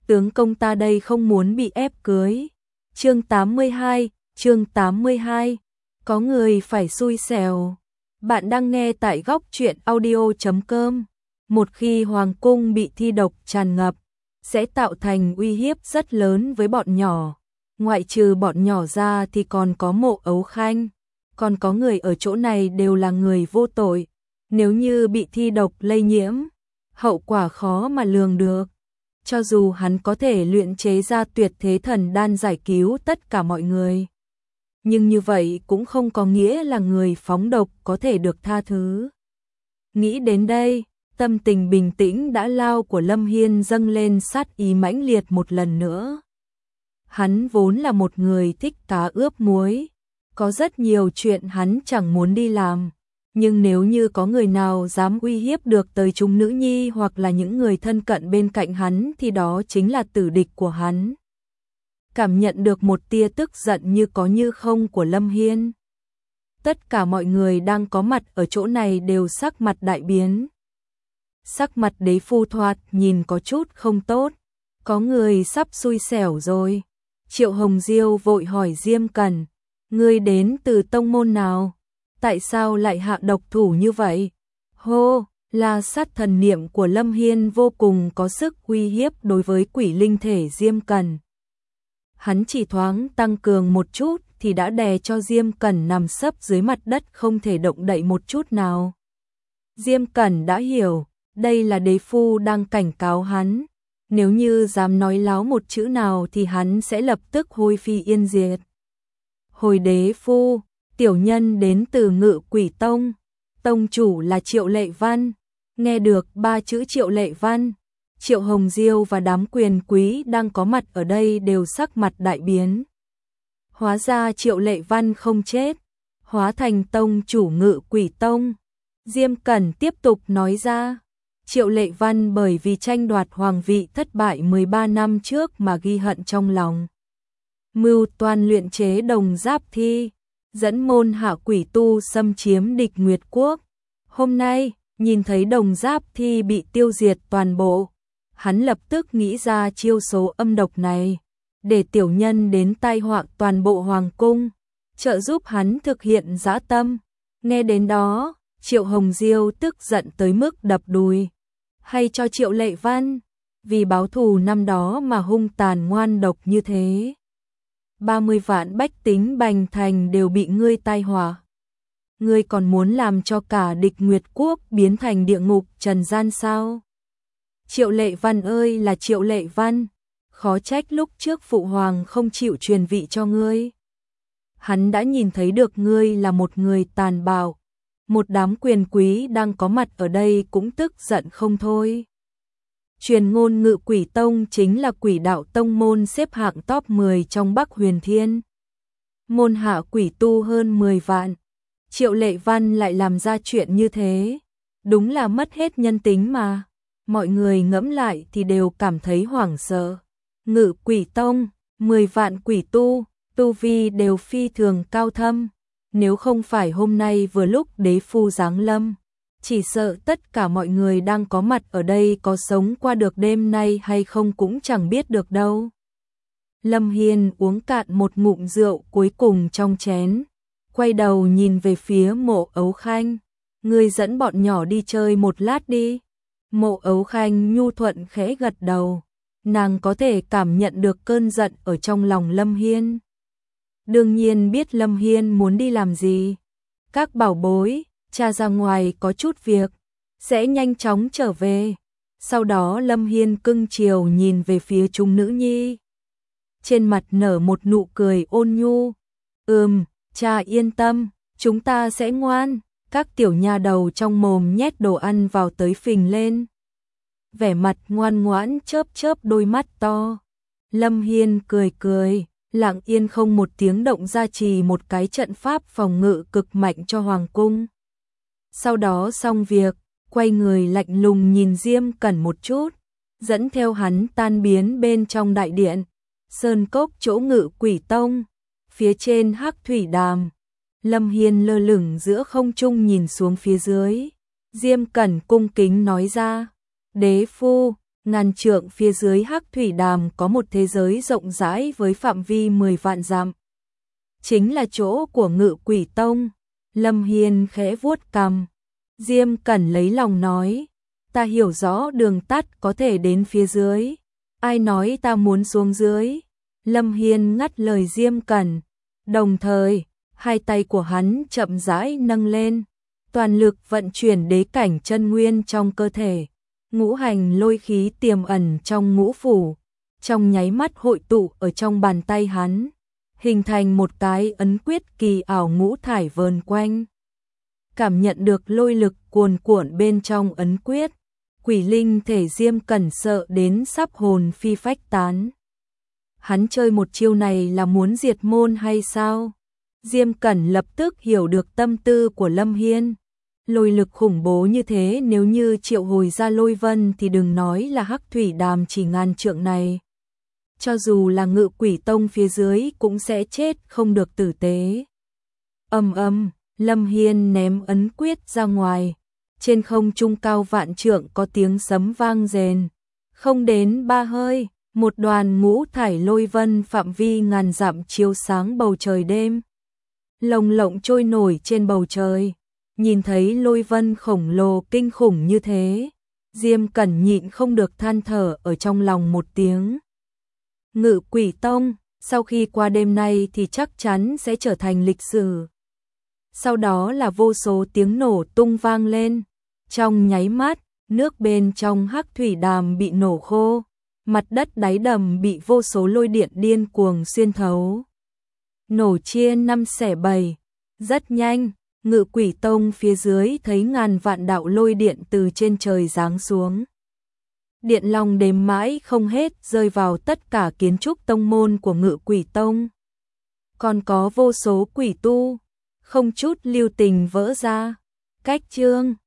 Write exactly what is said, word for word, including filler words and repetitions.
tướng công ta đây không muốn bị ép cưới. Chương tám mươi hai, chương tám mươi hai, có người phải xui xẻo. Bạn đang nghe tại góc truyện audio chấm com. Một khi hoàng cung bị thi độc tràn ngập, sẽ tạo thành uy hiếp rất lớn với bọn nhỏ. Ngoại trừ bọn nhỏ ra thì còn có Mộ Ấu Khanh, còn có người ở chỗ này đều là người vô tội. Nếu như bị thi độc lây nhiễm, hậu quả khó mà lường được. Cho dù hắn có thể luyện chế ra tuyệt thế thần đan giải cứu tất cả mọi người, nhưng như vậy cũng không có nghĩa là người phóng độc có thể được tha thứ. Nghĩ đến đây, tâm tình bình tĩnh đã lao của Lâm Hiên dâng lên sát ý mãnh liệt một lần nữa. Hắn vốn là một người thích cá ướp muối, có rất nhiều chuyện hắn chẳng muốn đi làm. Nhưng nếu như có người nào dám uy hiếp được tới chúng nữ nhi hoặc là những người thân cận bên cạnh hắn thì đó chính là tử địch của hắn. Cảm nhận được một tia tức giận như có như không của Lâm Hiên. Tất cả mọi người đang có mặt ở chỗ này đều sắc mặt đại biến. Sắc mặt Đế Phu thoạt nhìn có chút không tốt, có người sắp xui xẻo rồi. Triệu Hồng Diêu vội hỏi Diêm Cẩn, ngươi đến từ tông môn nào? Tại sao lại hạ độc thủ như vậy? Hô, là sát thần niệm của Lâm Hiên vô cùng có sức uy hiếp đối với quỷ linh thể Diêm Cẩn. Hắn chỉ thoáng tăng cường một chút thì đã đè cho Diêm Cẩn nằm sấp dưới mặt đất không thể động đậy một chút nào. Diêm Cẩn đã hiểu, đây là Đế Phu đang cảnh cáo hắn. Nếu như dám nói láo một chữ nào thì hắn sẽ lập tức hôi phi yên diệt. Hồi Đế Phu, tiểu nhân đến từ Ngự Quỷ Tông, tông chủ là Triệu Lệ Văn. Nghe được ba chữ Triệu Lệ Văn, Triệu Hồng Diêu và đám quyền quý đang có mặt ở đây đều sắc mặt đại biến. Hóa ra Triệu Lệ Văn không chết, hóa thành tông chủ Ngự Quỷ Tông. Diêm Cẩn tiếp tục nói ra, Triệu Lệ Văn bởi vì tranh đoạt hoàng vị thất bại mười ba năm trước mà ghi hận trong lòng. Mưu toan luyện chế đồng giáp thi, dẫn môn hạ quỷ tu xâm chiếm địch Nguyệt Quốc. Hôm nay, nhìn thấy đồng giáp thi bị tiêu diệt toàn bộ, hắn lập tức nghĩ ra chiêu số âm độc này, để tiểu nhân đến tai họa toàn bộ hoàng cung, trợ giúp hắn thực hiện dã tâm. Nghe đến đó, Triệu Hồng Diêu tức giận tới mức đập đùi. Hay cho Triệu Lệ Văn, vì báo thù năm đó mà hung tàn ngoan độc như thế. ba mươi vạn bách tính Bành Thành đều bị ngươi tai họa. Ngươi còn muốn làm cho cả địch Nguyệt Quốc biến thành địa ngục trần gian sao? Triệu Lệ Văn ơi là Triệu Lệ Văn, khó trách lúc trước phụ hoàng không chịu truyền vị cho ngươi. Hắn đã nhìn thấy được ngươi là một người tàn bạo. Một đám quyền quý đang có mặt ở đây cũng tức giận không thôi. Truyền ngôn Ngự Quỷ Tông chính là quỷ đạo tông môn xếp hạng top mười trong Bắc Huyền Thiên. Môn hạ quỷ tu hơn mười vạn. Triệu Lệ Văn lại làm ra chuyện như thế. Đúng là mất hết nhân tính mà. Mọi người ngẫm lại thì đều cảm thấy hoảng sợ. Ngự Quỷ Tông, mười vạn quỷ tu, tu vi đều phi thường cao thâm. Nếu không phải hôm nay vừa lúc Đế Phu giáng lâm, chỉ sợ tất cả mọi người đang có mặt ở đây có sống qua được đêm nay hay không cũng chẳng biết được đâu. Lâm Hiên uống cạn một ngụm rượu cuối cùng trong chén, quay đầu nhìn về phía Mộ Ấu Khanh. Ngươi dẫn bọn nhỏ đi chơi một lát đi. Mộ Ấu Khanh nhu thuận khẽ gật đầu, nàng có thể cảm nhận được cơn giận ở trong lòng Lâm Hiên. Đương nhiên biết Lâm Hiên muốn đi làm gì. Các bảo bối, cha ra ngoài có chút việc, sẽ nhanh chóng trở về. Sau đó Lâm Hiên cưng chiều nhìn về phía chúng nữ nhi. Trên mặt nở một nụ cười ôn nhu. Ừm, cha yên tâm, chúng ta sẽ ngoan. Các tiểu nha đầu trong mồm nhét đồ ăn vào tới phình lên. Vẻ mặt ngoan ngoãn chớp chớp đôi mắt to. Lâm Hiên cười cười. Lặng yên không một tiếng động gia trì một cái trận pháp phòng ngự cực mạnh cho hoàng cung. Sau đó xong việc, quay người lạnh lùng nhìn Diêm Cẩn một chút, dẫn theo hắn tan biến bên trong đại điện, sơn cốc chỗ Ngự Quỷ Tông, phía trên hắc thủy đàm. Lâm Hiên lơ lửng giữa không trung nhìn xuống phía dưới. Diêm Cẩn cung kính nói ra, Đế Phu, Ngàn trượng phía dưới Hắc Thủy Đàm có một thế giới rộng rãi với phạm vi mười vạn dặm. Chính là chỗ của Ngự Quỷ Tông. Lâm Hiên khẽ vuốt cằm. Diêm Cẩn lấy lòng nói, ta hiểu rõ đường tắt có thể đến phía dưới. Ai nói ta muốn xuống dưới? Lâm Hiên ngắt lời Diêm Cẩn. Đồng thời, hai tay của hắn chậm rãi nâng lên, toàn lực vận chuyển đế cảnh chân nguyên trong cơ thể. Ngũ hành lôi khí tiềm ẩn trong ngũ phủ, trong nháy mắt hội tụ ở trong bàn tay hắn, hình thành một cái ấn quyết kỳ ảo ngũ thải vờn quanh. Cảm nhận được lôi lực cuồn cuộn bên trong ấn quyết, quỷ linh thể Diêm Cẩn sợ đến sắp hồn phi phách tán. Hắn chơi một chiêu này là muốn diệt môn hay sao? Diêm Cẩn lập tức hiểu được tâm tư của Lâm Hiên. Lôi lực khủng bố như thế nếu như triệu hồi ra lôi vân thì đừng nói là Hắc Thủy Đàm chỉ ngàn trượng này. Cho dù là Ngự Quỷ Tông phía dưới cũng sẽ chết không được tử tế. Ầm ầm, Lâm Hiên ném ấn quyết ra ngoài. Trên không trung cao vạn trượng có tiếng sấm vang rền. Không đến ba hơi, một đoàn ngũ thải lôi vân phạm vi ngàn dặm chiếu sáng bầu trời đêm. Lồng lộng trôi nổi trên bầu trời. Nhìn thấy lôi vân khổng lồ kinh khủng như thế, Diêm Cẩn nhịn không được than thở ở trong lòng một tiếng. Ngự Quỷ Tông, sau khi qua đêm nay thì chắc chắn sẽ trở thành lịch sử. Sau đó là vô số tiếng nổ tung vang lên. Trong nháy mắt, nước bên trong Hắc Thủy Đàm bị nổ khô, mặt đất đáy đầm bị vô số lôi điện điên cuồng xuyên thấu. Nổ chia năm xẻ bảy, rất nhanh. Ngự Quỷ Tông phía dưới thấy ngàn vạn đạo lôi điện từ trên trời giáng xuống. Điện long đếm mãi không hết rơi vào tất cả kiến trúc tông môn của Ngự Quỷ Tông. Còn có vô số quỷ tu, không chút lưu tình vỡ ra. Cách chương